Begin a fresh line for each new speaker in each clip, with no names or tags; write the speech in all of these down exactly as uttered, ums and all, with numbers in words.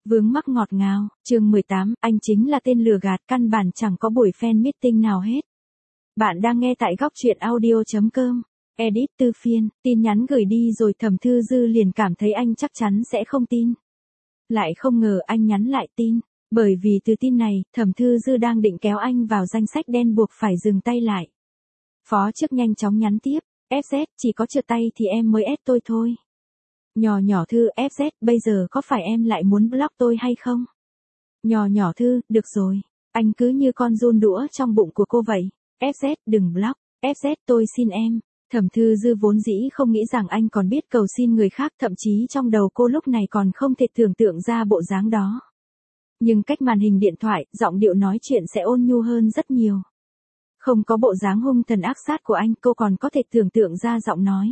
Vướng mắc ngọt ngào, chương mười tám, anh chính là tên lừa gạt, căn bản chẳng có buổi fan meeting nào hết. Bạn đang nghe tại góc truyện audio chấm com. Edit Tư Phiên, tin nhắn gửi đi rồi Thẩm Thư Dư liền cảm thấy anh chắc chắn sẽ không tin. Lại không ngờ anh nhắn lại tin, bởi vì từ tin này, Thẩm Thư Dư đang định kéo anh vào danh sách đen buộc phải dừng tay lại. Phó Trước nhanh chóng nhắn tiếp, ép dét, chỉ có trượt tay thì em mới ép tôi thôi. Nhỏ nhỏ Thư, ép dét, bây giờ có phải em lại muốn block tôi hay không? Nhỏ nhỏ Thư, được rồi, anh cứ như con giun đũa trong bụng của cô vậy. ép dét, đừng block, ép dét, tôi xin em. Thẩm Thư Dư vốn dĩ không nghĩ rằng anh còn biết cầu xin người khác, thậm chí trong đầu cô lúc này còn không thể tưởng tượng ra bộ dáng đó. Nhưng cách màn hình điện thoại, giọng điệu nói chuyện sẽ ôn nhu hơn rất nhiều. Không có bộ dáng hung thần ác sát của anh, cô còn có thể tưởng tượng ra giọng nói.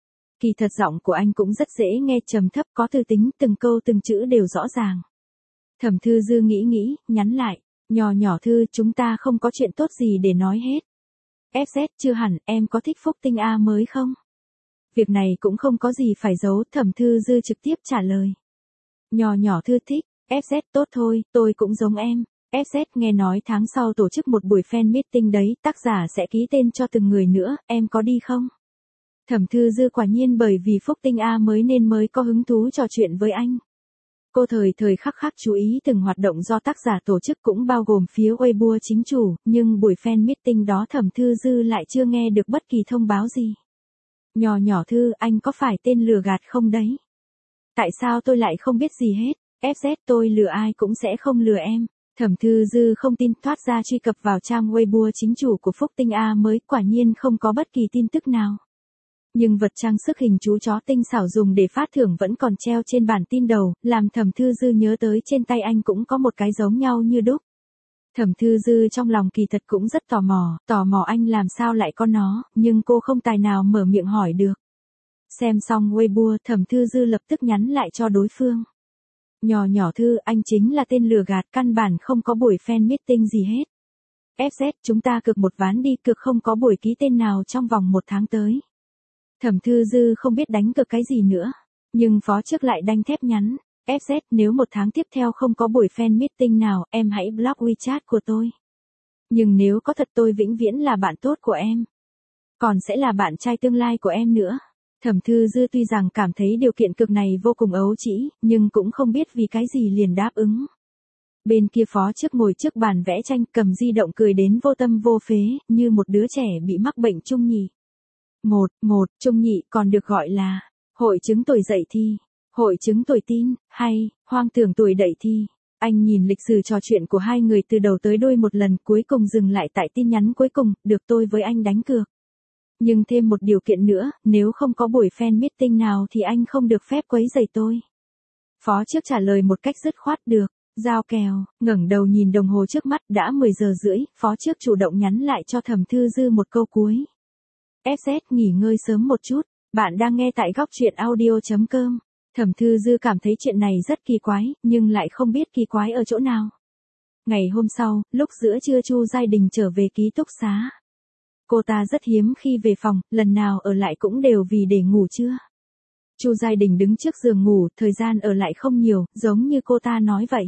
Kỳ thật giọng của anh cũng rất dễ nghe, trầm thấp, có tư tính, từng câu từng chữ đều rõ ràng. Thẩm Thư Dư nghĩ nghĩ, nhắn lại, nhỏ nhỏ Thư, chúng ta không có chuyện tốt gì để nói hết. ép dét, chưa hẳn, em có thích Phúc Tinh A mới không? Việc này cũng không có gì phải giấu, Thẩm Thư Dư trực tiếp trả lời. Nhỏ nhỏ Thư thích, ép dét, tốt thôi, tôi cũng giống em. ép dét, nghe nói tháng sau tổ chức một buổi fan meeting đấy, tác giả sẽ ký tên cho từng người nữa, em có đi không? Thẩm Thư Dư quả nhiên bởi vì Phúc Tinh A mới nên mới có hứng thú trò chuyện với anh. Cô thời thời khắc khắc chú ý từng hoạt động do tác giả tổ chức, cũng bao gồm phía Weibo chính chủ, nhưng buổi fan meeting đó Thẩm Thư Dư lại chưa nghe được bất kỳ thông báo gì. Nhỏ nhỏ Thư, anh có phải tên lừa gạt không đấy? Tại sao tôi lại không biết gì hết? ép dét, tôi lừa ai cũng sẽ không lừa em. Thẩm Thư Dư không tin, thoát ra truy cập vào trang Weibo chính chủ của Phúc Tinh A mới, quả nhiên không có bất kỳ tin tức nào. Nhưng vật trang sức hình chú chó tinh xảo dùng để phát thưởng vẫn còn treo trên bản tin đầu, làm Thẩm Thư Dư nhớ tới trên tay anh cũng có một cái giống nhau như đúc. Thẩm Thư Dư trong lòng kỳ thật cũng rất tò mò, tò mò anh làm sao lại có nó, nhưng cô không tài nào mở miệng hỏi được. Xem xong Weibo, Thẩm Thư Dư lập tức nhắn lại cho đối phương. Nhỏ nhỏ Thư, anh chính là tên lừa gạt, căn bản không có buổi fan meeting gì hết. ép dét, chúng ta cược một ván đi, cược không có buổi ký tên nào trong vòng một tháng tới. Thẩm Thư Dư không biết đánh cược cái gì nữa, nhưng Phó Trước lại đanh thép nhắn, ép dét, nếu một tháng tiếp theo không có buổi fan meeting nào, em hãy block WeChat của tôi. Nhưng nếu có thật, tôi vĩnh viễn là bạn tốt của em. Còn sẽ là bạn trai tương lai của em nữa. Thẩm Thư Dư tuy rằng cảm thấy điều kiện cược này vô cùng ấu trĩ, nhưng cũng không biết vì cái gì liền đáp ứng. Bên kia Phó Trước ngồi trước bàn vẽ tranh, cầm di động cười đến vô tâm vô phế, như một đứa trẻ bị mắc bệnh trung nhì. Một, một, trung nhị còn được gọi là hội chứng tuổi dậy thì, hội chứng tuổi tin, hay hoang tưởng tuổi đậy thì. Anh nhìn lịch sử trò chuyện của hai người từ đầu tới đuôi một lần, cuối cùng dừng lại tại tin nhắn cuối cùng, được, tôi với anh đánh cược. Nhưng thêm một điều kiện nữa, nếu không có buổi fan meeting nào thì anh không được phép quấy rầy tôi. Phó Trước trả lời một cách dứt khoát, được. Giao kèo, ngẩng đầu nhìn đồng hồ trước mắt, đã mười giờ rưỡi, Phó Trước chủ động nhắn lại cho Thẩm Thư Dư một câu cuối. ép dét, nghỉ ngơi sớm một chút, bạn đang nghe tại góc truyện audio chấm com. Thẩm Thư Dư cảm thấy chuyện này rất kỳ quái, nhưng lại không biết kỳ quái ở chỗ nào. Ngày hôm sau, lúc giữa trưa Chu Giai Đình trở về ký túc xá. Cô ta rất hiếm khi về phòng, lần nào ở lại cũng đều vì để ngủ trưa. Chu Giai Đình đứng trước giường ngủ, thời gian ở lại không nhiều, giống như cô ta nói vậy.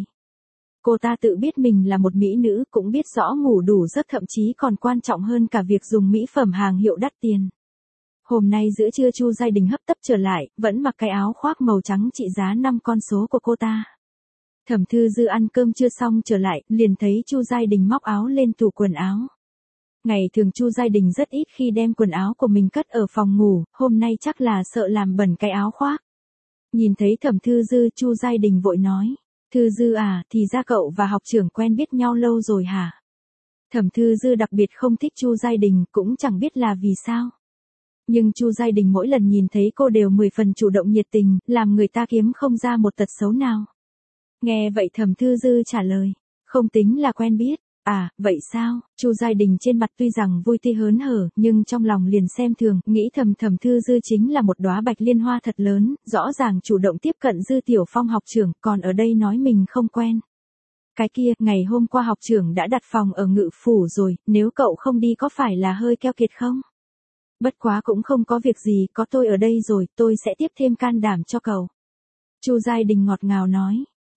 Cô ta tự biết mình là một mỹ nữ, cũng biết rõ ngủ đủ giấc thậm chí còn quan trọng hơn cả việc dùng mỹ phẩm hàng hiệu đắt tiền. Hôm nay giữa trưa Chu Giai Đình hấp tấp trở lại, vẫn mặc cái áo khoác màu trắng trị giá năm con số của cô ta. Thẩm Thư Dư ăn cơm chưa xong trở lại, liền thấy Chu Giai Đình móc áo lên tủ quần áo. Ngày thường Chu Giai Đình rất ít khi đem quần áo của mình cất ở phòng ngủ, hôm nay chắc là sợ làm bẩn cái áo khoác. Nhìn thấy Thẩm Thư Dư, Chu Giai Đình vội nói. Thư Dư à, thì ra cậu và học trưởng quen biết nhau lâu rồi hả? Thẩm Thư Dư đặc biệt không thích Chu Giai Đình, cũng chẳng biết là vì sao. Nhưng Chu Giai Đình mỗi lần nhìn thấy cô đều mười phần chủ động nhiệt tình, làm người ta kiếm không ra một tật xấu nào. Nghe vậy Thẩm Thư Dư trả lời, không tính là quen biết. À, vậy sao? Chu Giai Đình trên mặt tuy rằng vui tươi hớn hở, nhưng trong lòng liền xem thường, nghĩ thầm Thẩm Thư Dư chính là một đóa bạch liên hoa thật lớn, rõ ràng chủ động tiếp cận Dư Tiểu Phong học trưởng, còn ở đây nói mình không quen. Cái kia, ngày hôm qua học trưởng đã đặt phòng ở Ngự Phủ rồi, nếu cậu không đi có phải là hơi keo kiệt không? Bất quá cũng không có việc gì, có tôi ở đây rồi, tôi sẽ tiếp thêm can đảm cho cậu. Chu Giai Đình ngọt ngào nói.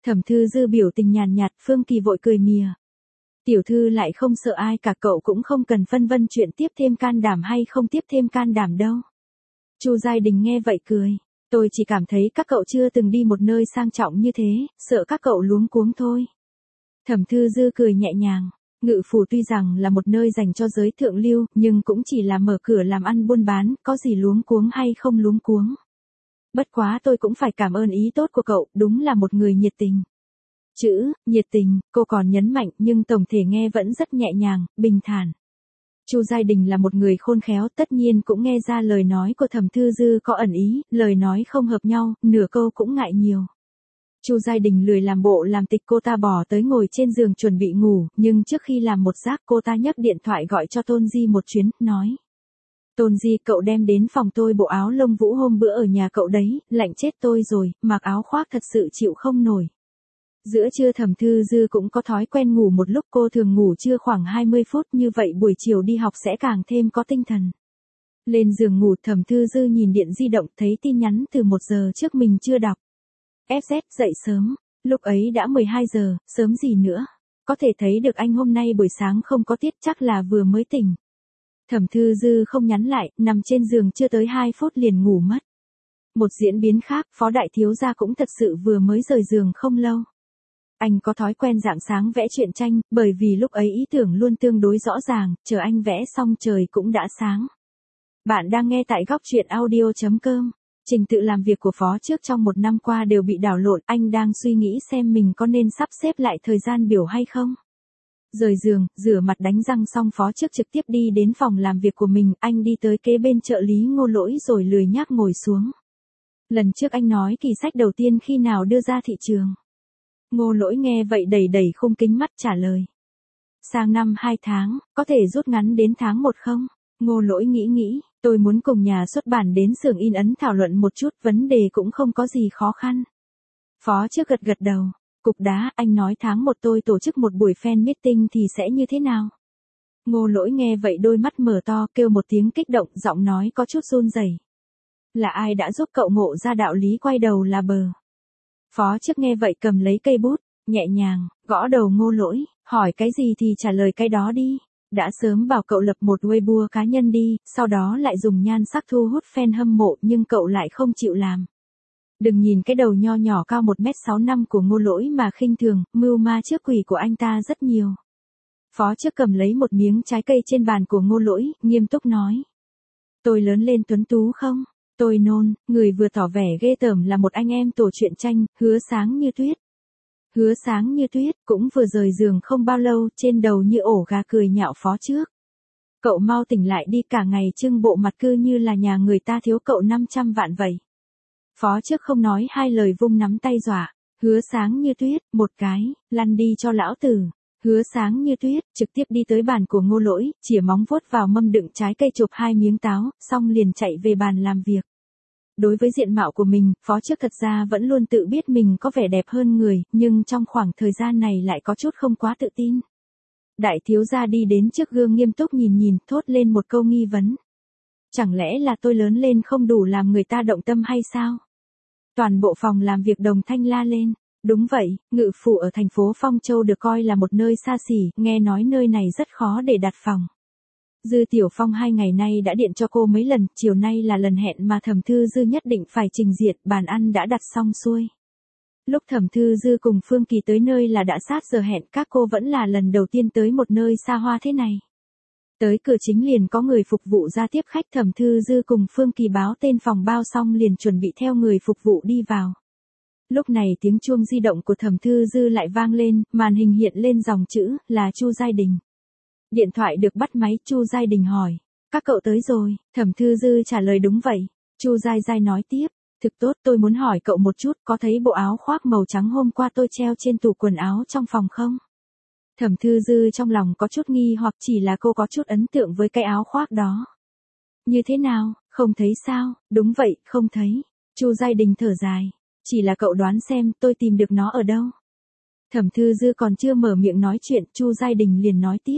Thẩm Thư Dư biểu tình nhàn nhạt, Phương Kỳ vội cười mỉa. Tiểu thư lại không sợ ai cả, cậu cũng không cần phân vân chuyện tiếp thêm can đảm hay không tiếp thêm can đảm đâu. Chu Giai Đình nghe vậy cười. Tôi chỉ cảm thấy các cậu chưa từng đi một nơi sang trọng như thế, sợ các cậu luống cuống thôi. Thẩm Thư Dư cười nhẹ nhàng. Ngự phủ tuy rằng là một nơi dành cho giới thượng lưu, nhưng cũng chỉ là mở cửa làm ăn buôn bán, có gì luống cuống hay không luống cuống. Bất quá tôi cũng phải cảm ơn ý tốt của cậu, đúng là một người nhiệt tình. Chữ, nhiệt tình, cô còn nhấn mạnh nhưng tổng thể nghe vẫn rất nhẹ nhàng, bình thản. Chu Giai Đình là một người khôn khéo, tất nhiên cũng nghe ra lời nói của Thẩm Thư Dư có ẩn ý, lời nói không hợp nhau, nửa câu cũng ngại nhiều. Chu Giai Đình lười làm bộ làm tịch, cô ta bỏ tới ngồi trên giường chuẩn bị ngủ, nhưng trước khi làm một giấc cô ta nhấc điện thoại gọi cho Tôn Di một chuyến, nói. Tôn Di, cậu đem đến phòng tôi bộ áo lông vũ hôm bữa ở nhà cậu đấy, lạnh chết tôi rồi, mặc áo khoác thật sự chịu không nổi. Giữa trưa Thẩm Thư Dư cũng có thói quen ngủ một lúc, cô thường ngủ trưa khoảng hai mươi phút, như vậy buổi chiều đi học sẽ càng thêm có tinh thần. Lên giường ngủ, Thẩm Thư Dư nhìn điện di động thấy tin nhắn từ một giờ trước mình chưa đọc. ép dét dậy sớm, lúc ấy đã mười hai giờ, sớm gì nữa. Có thể thấy được anh hôm nay buổi sáng không có tiết, chắc là vừa mới tỉnh. Thẩm Thư Dư không nhắn lại, nằm trên giường chưa tới hai phút liền ngủ mất. Một diễn biến khác, Phó Đại Thiếu Gia cũng thật sự vừa mới rời giường không lâu. Anh có thói quen rạng sáng vẽ truyện tranh, bởi vì lúc ấy ý tưởng luôn tương đối rõ ràng, chờ anh vẽ xong trời cũng đã sáng. Bạn đang nghe tại góc truyện audio chấm com. Trình tự làm việc của Phó trước trong một năm qua đều bị đảo lộn, anh đang suy nghĩ xem mình có nên sắp xếp lại thời gian biểu hay không. Rời giường, rửa mặt đánh răng xong Phó trước trực tiếp đi đến phòng làm việc của mình, anh đi tới kế bên trợ lý Ngô Lỗi rồi lười nhác ngồi xuống. Lần trước anh nói kỳ sách đầu tiên khi nào đưa ra thị trường. Ngô Lỗi nghe vậy đầy đầy khung kính mắt trả lời. Sang năm hai tháng, có thể rút ngắn đến tháng một không? Ngô Lỗi nghĩ nghĩ, tôi muốn cùng nhà xuất bản đến xưởng in ấn thảo luận một chút, vấn đề cũng không có gì khó khăn. Phó trước gật gật đầu, cục đá, anh nói tháng một tôi tổ chức một buổi fan meeting thì sẽ như thế nào? Ngô Lỗi nghe vậy đôi mắt mở to, kêu một tiếng kích động, giọng nói có chút run rẩy. Là ai đã giúp cậu ngộ ra đạo lý quay đầu là bờ? Phó trước nghe vậy cầm lấy cây bút, nhẹ nhàng, gõ đầu Ngô Lỗi, hỏi cái gì thì trả lời cái đó đi. Đã sớm bảo cậu lập một Weibo cá nhân đi, sau đó lại dùng nhan sắc thu hút fan hâm mộ nhưng cậu lại không chịu làm. Đừng nhìn cái đầu nho nhỏ cao một mét sáu năm của Ngô Lỗi mà khinh thường, mưu ma trước quỷ của anh ta rất nhiều. Phó trước cầm lấy một miếng trái cây trên bàn của Ngô Lỗi, nghiêm túc nói. Tôi lớn lên tuấn tú không? Tôi nôn, người vừa tỏ vẻ ghê tởm là một anh em tổ truyện tranh, Hứa Sáng Như Tuyết. Hứa Sáng Như Tuyết cũng vừa rời giường không bao lâu, trên đầu như ổ gà cười nhạo Phó trước. Cậu mau tỉnh lại đi, cả ngày trưng bộ mặt cư như là nhà người ta thiếu cậu năm trăm vạn vậy. Phó trước không nói hai lời vung nắm tay dọa. Hứa Sáng Như Tuyết, một cái, lăn đi cho lão tử. Hứa Sáng Như Tuyết trực tiếp đi tới bàn của Ngô Lỗi, chìa móng vuốt vào mâm đựng trái cây, chụp hai miếng táo, xong liền chạy về bàn làm việc. Đối với diện mạo của mình, Phó trước thật ra vẫn luôn tự biết mình có vẻ đẹp hơn người, nhưng trong khoảng thời gian này lại có chút không quá tự tin. Đại thiếu gia đi đến trước gương nghiêm túc nhìn nhìn, thốt lên một câu nghi vấn. Chẳng lẽ là tôi lớn lên không đủ làm người ta động tâm hay sao? Toàn bộ phòng làm việc đồng thanh la lên. Đúng vậy, ngự phủ ở thành phố Phong Châu được coi là một nơi xa xỉ, nghe nói nơi này rất khó để đặt phòng. Dư Tiểu Phong hai ngày nay đã điện cho cô mấy lần, chiều nay là lần hẹn mà Thẩm Thư Dư nhất định phải trình diện, bàn ăn đã đặt xong xuôi. Lúc Thẩm Thư Dư cùng Phương Kỳ tới nơi là đã sát giờ hẹn, các cô vẫn là lần đầu tiên tới một nơi xa hoa thế này. Tới cửa chính liền có người phục vụ ra tiếp khách, Thẩm Thư Dư cùng Phương Kỳ báo tên phòng bao xong liền chuẩn bị theo người phục vụ đi vào. Lúc này tiếng chuông di động của Thẩm Thư Dư lại vang lên, màn hình hiện lên dòng chữ, là Chu Giai Đình. Điện thoại được bắt máy, Chu Giai Đình hỏi, các cậu tới rồi, Thẩm Thư Dư trả lời đúng vậy. Chu Giai Giai nói tiếp, thực tốt, tôi muốn hỏi cậu một chút, có thấy bộ áo khoác màu trắng hôm qua tôi treo trên tủ quần áo trong phòng không? Thẩm Thư Dư trong lòng có chút nghi hoặc, chỉ là cô có chút ấn tượng với cái áo khoác đó. Như thế nào, không thấy sao? Đúng vậy, không thấy. Chu Giai Đình thở dài. Chỉ là cậu đoán xem tôi tìm được nó ở đâu. Thẩm Thư Dư còn chưa mở miệng nói chuyện, Chu Giai Đình liền nói tiếp.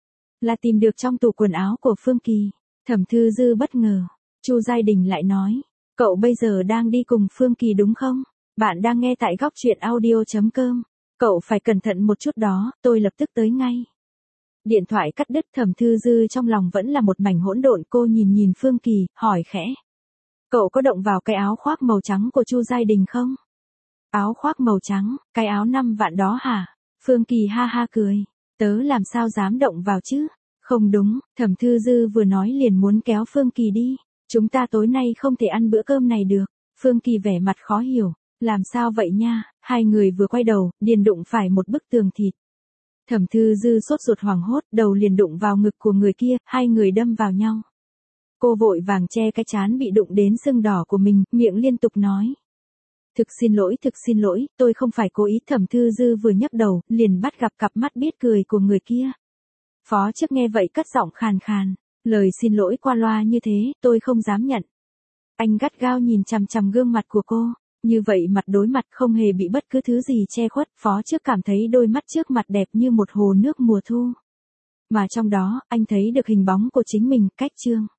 Là tìm được trong tủ quần áo của Phương Kỳ. Thẩm Thư Dư bất ngờ. Chu Giai Đình lại nói. Cậu bây giờ đang đi cùng Phương Kỳ đúng không? Bạn đang nghe tại góc chuyện audio chấm com. Cậu phải cẩn thận một chút đó, tôi lập tức tới ngay. Điện thoại cắt đứt. Thẩm Thư Dư trong lòng vẫn là một mảnh hỗn độn. Cô nhìn nhìn Phương Kỳ, hỏi khẽ. Cậu có động vào cái áo khoác màu trắng của Chu Giai Đình không? Áo khoác màu trắng, cái áo năm vạn đó hả? Phương Kỳ ha ha cười. Tớ làm sao dám động vào chứ? Không đúng, Thẩm Thư Dư vừa nói liền muốn kéo Phương Kỳ đi. Chúng ta tối nay không thể ăn bữa cơm này được. Phương Kỳ vẻ mặt khó hiểu. Làm sao vậy nha? Hai người vừa quay đầu, liền đụng phải một bức tường thịt. Thẩm Thư Dư sốt ruột hoảng hốt, đầu liền đụng vào ngực của người kia, hai người đâm vào nhau. Cô vội vàng che cái trán bị đụng đến sưng đỏ của mình, miệng liên tục nói. Thực xin lỗi, thực xin lỗi, tôi không phải cố ý. Thẩm Thư Dư vừa nhấc đầu, liền bắt gặp cặp mắt biết cười của người kia. Phó Chức nghe vậy cất giọng khàn khàn. Lời xin lỗi qua loa như thế, tôi không dám nhận. Anh gắt gao nhìn chằm chằm gương mặt của cô. Như vậy mặt đối mặt không hề bị bất cứ thứ gì che khuất. Phó Chức cảm thấy đôi mắt trước mặt đẹp như một hồ nước mùa thu. Mà trong đó, anh thấy được hình bóng của chính mình, Cách Trương.